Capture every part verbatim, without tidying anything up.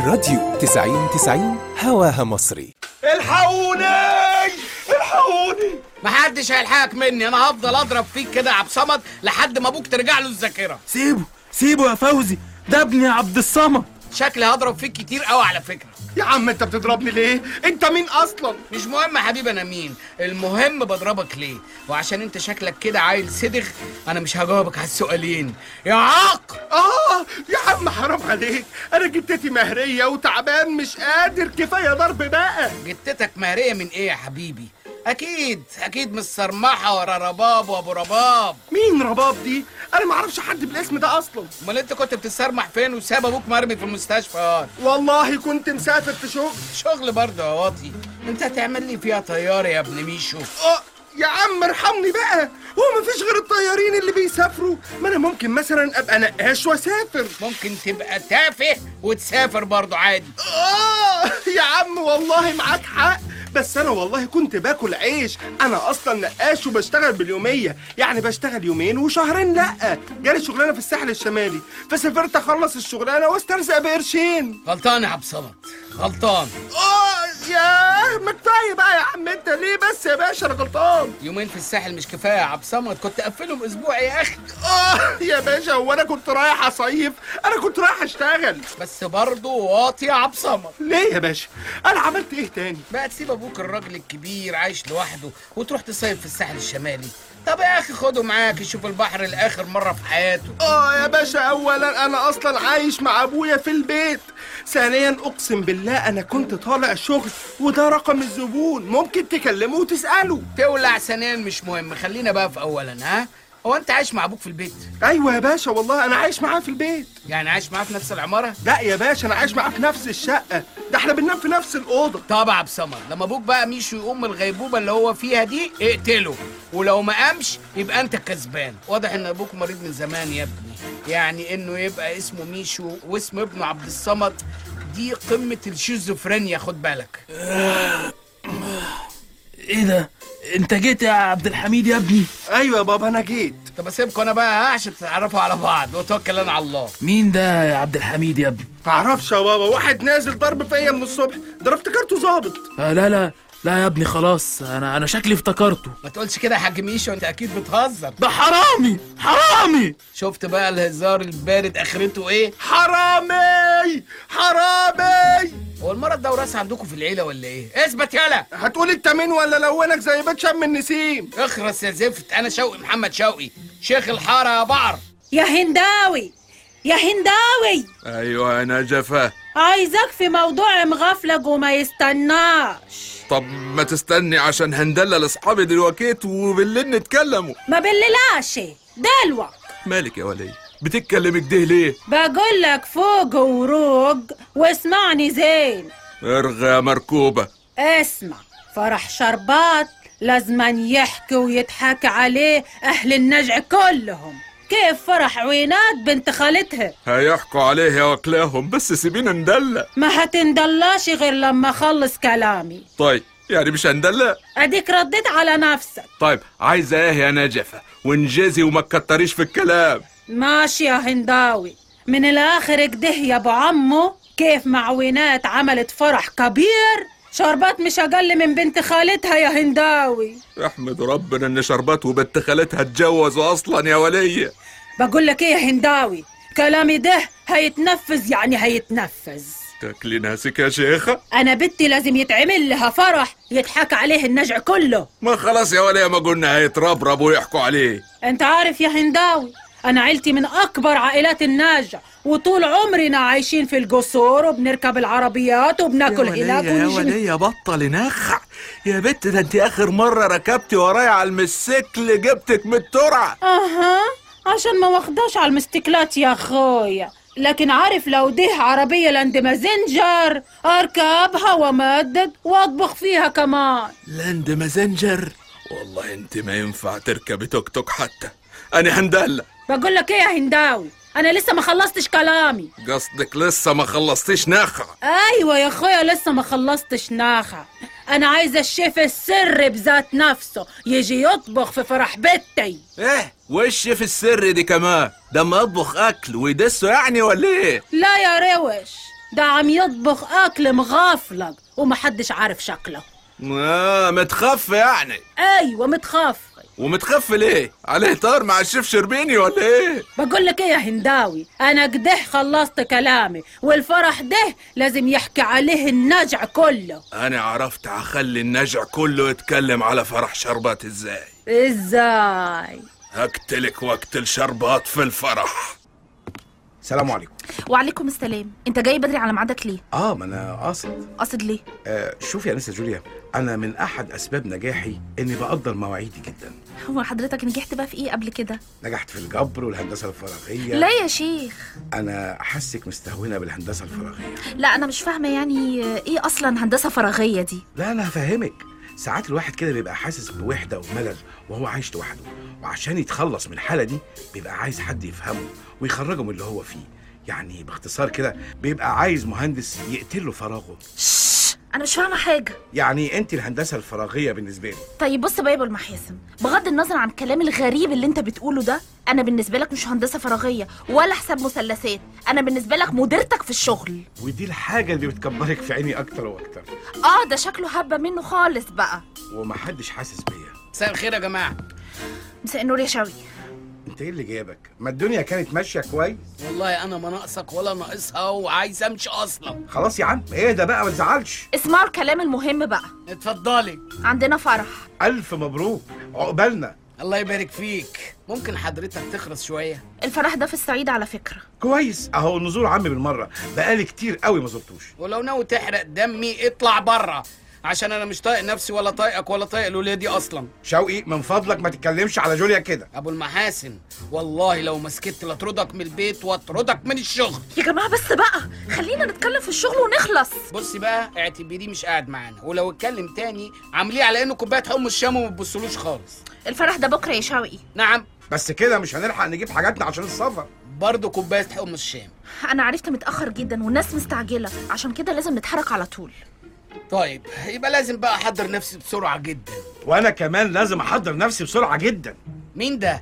الراديو تسعين تسعين هواها مصري. الحقوني الحقوني، محدش هيلحقك مني، انا هفضل اضرب فيك كده يا عبد الصمد لحد ما ابوك ترجع له الذاكره. سيبه سيبه يا فوزي، ده ابني عبد الصمد. شكلي هضرب فيك كتير قوي على فكره. يا عم انت بتضربني ليه؟ انت مين اصلا؟ مش مهم يا حبيبي انا مين، المهم بضربك ليه، وعشان انت شكلك كده عيل صدغ انا مش هجاوبك على السؤالين يا عاق. اه يا عم حرام عليك، انا جدتي مهريه وتعبان مش قادر، كفايه ضرب بقى. جدتك مهريه من ايه يا حبيبي؟ اكيد اكيد مش صرمحه ورا رباب وابو رباب. مين رباب دي؟ انا ما اعرفش حد بالاسم ده اصلا. امال انت كنت بتتصرمح فين وساب ابوك مرمي في المستشفى؟ والله كنت مسافر في شغل. شغل برضه يا واطي، انت هتعمل لي فيها طياره يا ابن ميشو. اه يا عم ارحمني بقى، هو مفيش غير الطيارين اللي بيسافروا؟ ما انا ممكن مثلا ابقى نقاش واسافر. ممكن تبقى تافه وتسافر برضه عادي. اه يا عم والله معاك حق، بس انا والله كنت باكل عيش، انا اصلا نقاش وبشتغل باليوميه، يعني بشتغل يومين وشهرين لا. جالي شغلانه في الساحل الشمالي فسافرت اخلص الشغلانه واسترزق بقرشين. غلطان يا عبد الصمد غلطان. اه يا ما كفايه بقى يا عم، انت ليه بس يا باشا؟ انا غلطان. يومين في الساحل مش كفايه يا عبد الصمد؟ كنت اقفلهم اسبوع يا اخي. اه يا باشا، هو انا كنت رايح اصيف؟ انا كنت رايح اشتغل. بس برضه واطي يا عبد الصمد. ليه يا باشا؟ انا عملت ايه تاني؟ بقى تسيب ابوك الراجل الكبير عايش لوحده وتروح تصيف في الساحل الشمالي؟ طب يا اخي خده معاك يشوف البحر لاخر مره في حياته. اه يا باشا، اولا انا اصلا عايش مع ابويا في البيت، ثانيا اقسم بالله انا كنت طالع شغل وده رقم الزبون، ممكن تكلمه وتساله. تولع ثانيا مش مهم، خلينا بقى في اولا. ها، هو انت عايش مع ابوك في البيت؟ ايوه يا باشا والله انا عايش معاه في البيت. يعني عايش معاه في نفس العماره؟ لا يا باشا، انا عايش معاه في نفس الشقه، ده احنا بننام في نفس الاوضه. طب يا عبد الصمد، لما ابوك بقى ميشو يقوم من الغيبوبه اللي هو فيها دي اقتله، ولو ما قامش يبقى انت الكسبان. واضح ان ابوك مريض من زمان يا ابني، يعني انه يبقى اسمه ميشو واسم ابنه عبد الصمد دي قمه الشيزوفرينيا، خد بالك. ايه ده؟ انت جيت يا عبد الحميد يا ابني؟ ايوه يا بابا انا جيت. طب اسيبكم انا بقى ها عشان تتعرفوا على بعض وتوكل انا على الله. مين ده يا عبد الحميد يا ابني؟ معرفش يا بابا، واحد نازل ضرب فيا من الصبح، ده انا افتكرته ظابط. آه لا لا لا يا ابني خلاص، انا انا شكلي افتكرته. ما تقولش كده يا حاج ميشو، انت اكيد بتهزر. ده حرامي حرامي. شفت بقى الهزار البارد اخرته ايه؟ حرامي حرامي. هو المرض ده وراثه عندكم في العيله ولا ايه؟ اثبت يالا. هتقول انت مين ولا لونك زي بيت شم النسيم؟ اخرس يا زفت، انا شوقي محمد شوقي، شيخ الحاره يا بعر. يا هنداوي يا هنداوي. ايوه يا نجفة، عايزك في موضوع مغفلج وما يستناش. طب ما تستني عشان هندلل اصحابي دلوقتي وبالليل نتكلموا. ما بالليلاش دلوك. مالك يا ولي بتتكلمي كده ليه؟ بقول لك فوق وروق واسمعني زين. ارغى يا مركوبة. اسمع، فرح شربات لازمن يحكي ويضحك عليه اهل النجع كلهم، كيف فرح عوينات بنت خالتها. هيحكوا عليه يا وكلاهم، بس سيبينا ندلع. ما هتندلاش غير لما اخلص كلامي. طيب يعني مش هندلع؟ اديك رديت على نفسك. طيب عايزة ايه يا نجفة؟ وانجزي وما تكتريش في الكلام. ماشي يا هنداوي، من الاخر كده يا ابو عمو، كيف معوينات عملت فرح كبير، شربات مش اقل من بنت خالتها يا هنداوي. احمد ربنا ان شربات وبنت خالتها اتجوزوا اصلا يا ولية. بقول لك ايه يا هنداوي، كلامي ده هيتنفذ يعني هيتنفذ. تاكلي ناسك يا شيخة. انا بنتي لازم يتعمل لها فرح يضحك عليه النجع كله. ما خلاص يا ولية، ما قلنا هيتربرب ويحكوا عليه. انت عارف يا هنداوي، انا عيلتي من اكبر عائلات النجع، وطول عمرنا عايشين في القصور وبنركب العربيات وبناكل هناك يا ولية بطل نخع يا بنت، ده انت اخر مرة ركبتي ورايا على المسكل جبتك من الترعة. اها، عشان ما واخداش على المستكلات يا اخويا، لكن عارف لو ده عربية لاند مازنجر اركبها وامدد واطبخ فيها كمان. لاند مازنجر؟ والله انت ما ينفع تركبي توك توك حتى، انا هندلع. بقول لك ايه يا هنداوي، انا لسه ما خلصتش كلامي. قصدك لسه ما خلصتيش نخع؟ ايوه يا اخويا لسه ما خلصتش نخع. انا عايزه الشيف السر بذات نفسه يجي يطبخ في فرح بنتي. ايه وش في السر دي كمان؟ ده ما يطبخ اكل ويدسه يعني ولا ايه؟ لا يا روش، ده عم يطبخ اكل مغفلق ومحدش عارف شكله. اه متخف يعني؟ ايوه متخف. ومتخف ليه؟ عليه طار مع الشيف شربيني ولا ايه؟ بقول لك ايه يا هنداوي، انا كده خلصت كلامي، والفرح ده لازم يحكي عليه النجع كله. انا عرفت هخلي النجع كله يتكلم على فرح شربات. ازاي؟ ازاي؟ هقتلك واقتل شربات في الفرح. السلام عليكم. وعليكم السلام. انت جاي بدري على ميعادك ليه؟ اه ما انا قاصد. قاصد ليه؟ آه شوفي يا انسه جوليا، انا من احد اسباب نجاحي اني بقدر مواعيدي جدا. هو حضرتك نجحت بقى في ايه قبل كده؟ نجحت في الجبر والهندسه الفراغيه. لا يا شيخ، انا حاسك مستهونه بالهندسه الفراغيه. لا انا مش فاهمه يعني ايه اصلا هندسه فراغيه دي. لا انا هفهمك. ساعات الواحد كده بيبقى حاسس بوحده وملل وهو عايش لوحده، وعشان يتخلص من الحاله دي بيبقى عايز حد يفهمه ويخرجه من اللي هو فيه. يعني باختصار كده بيبقى عايز مهندس يقتله فراغه. شش، انا مش فاهمه حاجه. يعني انت الهندسه الفراغيه بالنسبه لي. طيب بص بقى يا ابو المحاسن، بغض النظر عن الكلام الغريب اللي انت بتقوله ده، انا بالنسبه لك مش هندسه فراغيه ولا حساب مثلثات، انا بالنسبه لك مديرتك في الشغل. ودي الحاجه اللي بتكبرك في عيني اكتر واكتر. اه ده شكله هبه منه خالص بقى، ومحدش حاسس بيا. مساء الخير يا جماعه. مساء النور يا شوقي. انت ايه اللي جابك؟ ما الدنيا كانت ماشيه كويس. والله انا ما ناقصك ولا ناقصها وعايز امشي اصلا. خلاص يا عم اهدى بقى ما تزعلش. اسمعوا الكلام المهم بقى. اتفضلي. عندنا فرح. الف مبروك، عقبالنا. الله يبارك فيك. ممكن حضرتك تخرس شويه؟ الفرح ده في الصعيد على فكره. كويس، اهو نزور عمي بالمره، بقالي كتير قوي ما زرتوش. ولو ناوي تحرق دمي اطلع بره، عشان انا مش طايق نفسي ولا طايقك ولا طايق الولاد دي اصلا. شوقي من فضلك ما تتكلمش على جوليا كده. ابو المحاسن والله لو ما سكت لاطردك من البيت واطردك من الشغل. يا جماعه بس بقى خلينا نتكلم في الشغل ونخلص. بصي بقى اعتبريه مش قاعد معانا، ولو اتكلم تاني عامليه على انه كوبايه حم الشام وما تبصلوش خالص. الفرح ده بكره يا شوقي. نعم. بس كده مش هنلحق نجيب حاجاتنا عشان السفر. برضه كوبايه حم الشام. انا عرفت متاخر جدا والناس مستعجله، عشان كده لازم نتحرك على طول. طيب يبقى لازم بقى احضر نفسي بسرعه جدا. وانا كمان لازم احضر نفسي بسرعه جدا. مين ده؟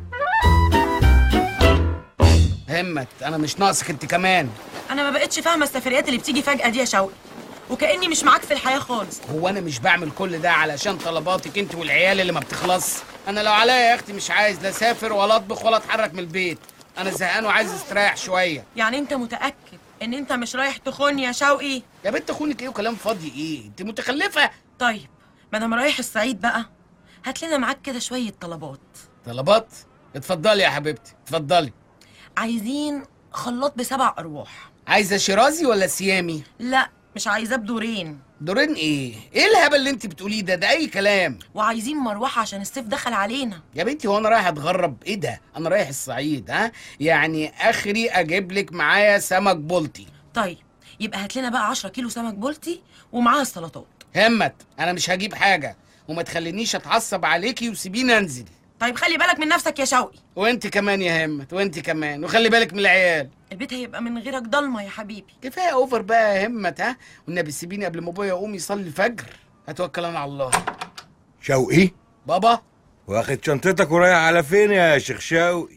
همت، انا مش ناقصك انت كمان. انا ما بقتش فاهمه السفريات اللي بتيجي فجأة دي يا شوقي، وكأني مش معاك في الحياه خالص. هو انا مش بعمل كل ده علشان طلباتك انت والعيال اللي ما بتخلص؟ انا لو عليا يا اختي مش عايز لا اسافر ولا اطبخ ولا اتحرك من البيت، انا زهقان وعايز استريح شويه. يعني انت متأكد ان انت مش رايح تخون يا شوقي؟ يا بنت اخونك ايه وكلام فاضي ايه؟ انت متخلفه. طيب ما دام رايح الصعيد بقى هات لنا معاك كده شويه طلبات. طلبات؟ اتفضلي يا حبيبتي اتفضلي. عايزين خلاط بسبع ارواح. عايزه شيرازي ولا سيامي؟ لا مش عايزاه بدورين. دورين ايه؟ ايه الهبل اللي انت بتقوليه ده؟ ده اي كلام. وعايزين مروحه عشان الصيف دخل علينا. يا بنتي هو انا رايح اتغرب؟ ايه ده؟ انا رايح الصعيد ها؟ يعني اخري اجيب لك معايا سمك بلطي. طيب يبقى هات لنا بقى عشرة كيلو سمك بلطي ومعاها السلطات. همت، انا مش هجيب حاجه وما تخلينيش اتعصب عليكي وسيبيني انزل. طيب خلي بالك من نفسك يا شوقي. وانت كمان يا همت، وانت كمان، وخلي بالك من العيال. البيت هيبقى من غيرك ضلمه يا حبيبي. كفايه اوفر بقى يا همت ها؟ والنبي سيبيني قبل ما ابويا يقوم يصلي الفجر. هتوكل انا على الله. شوقي بابا واخد شنطتك ورايح على فين يا شيخ شوقي؟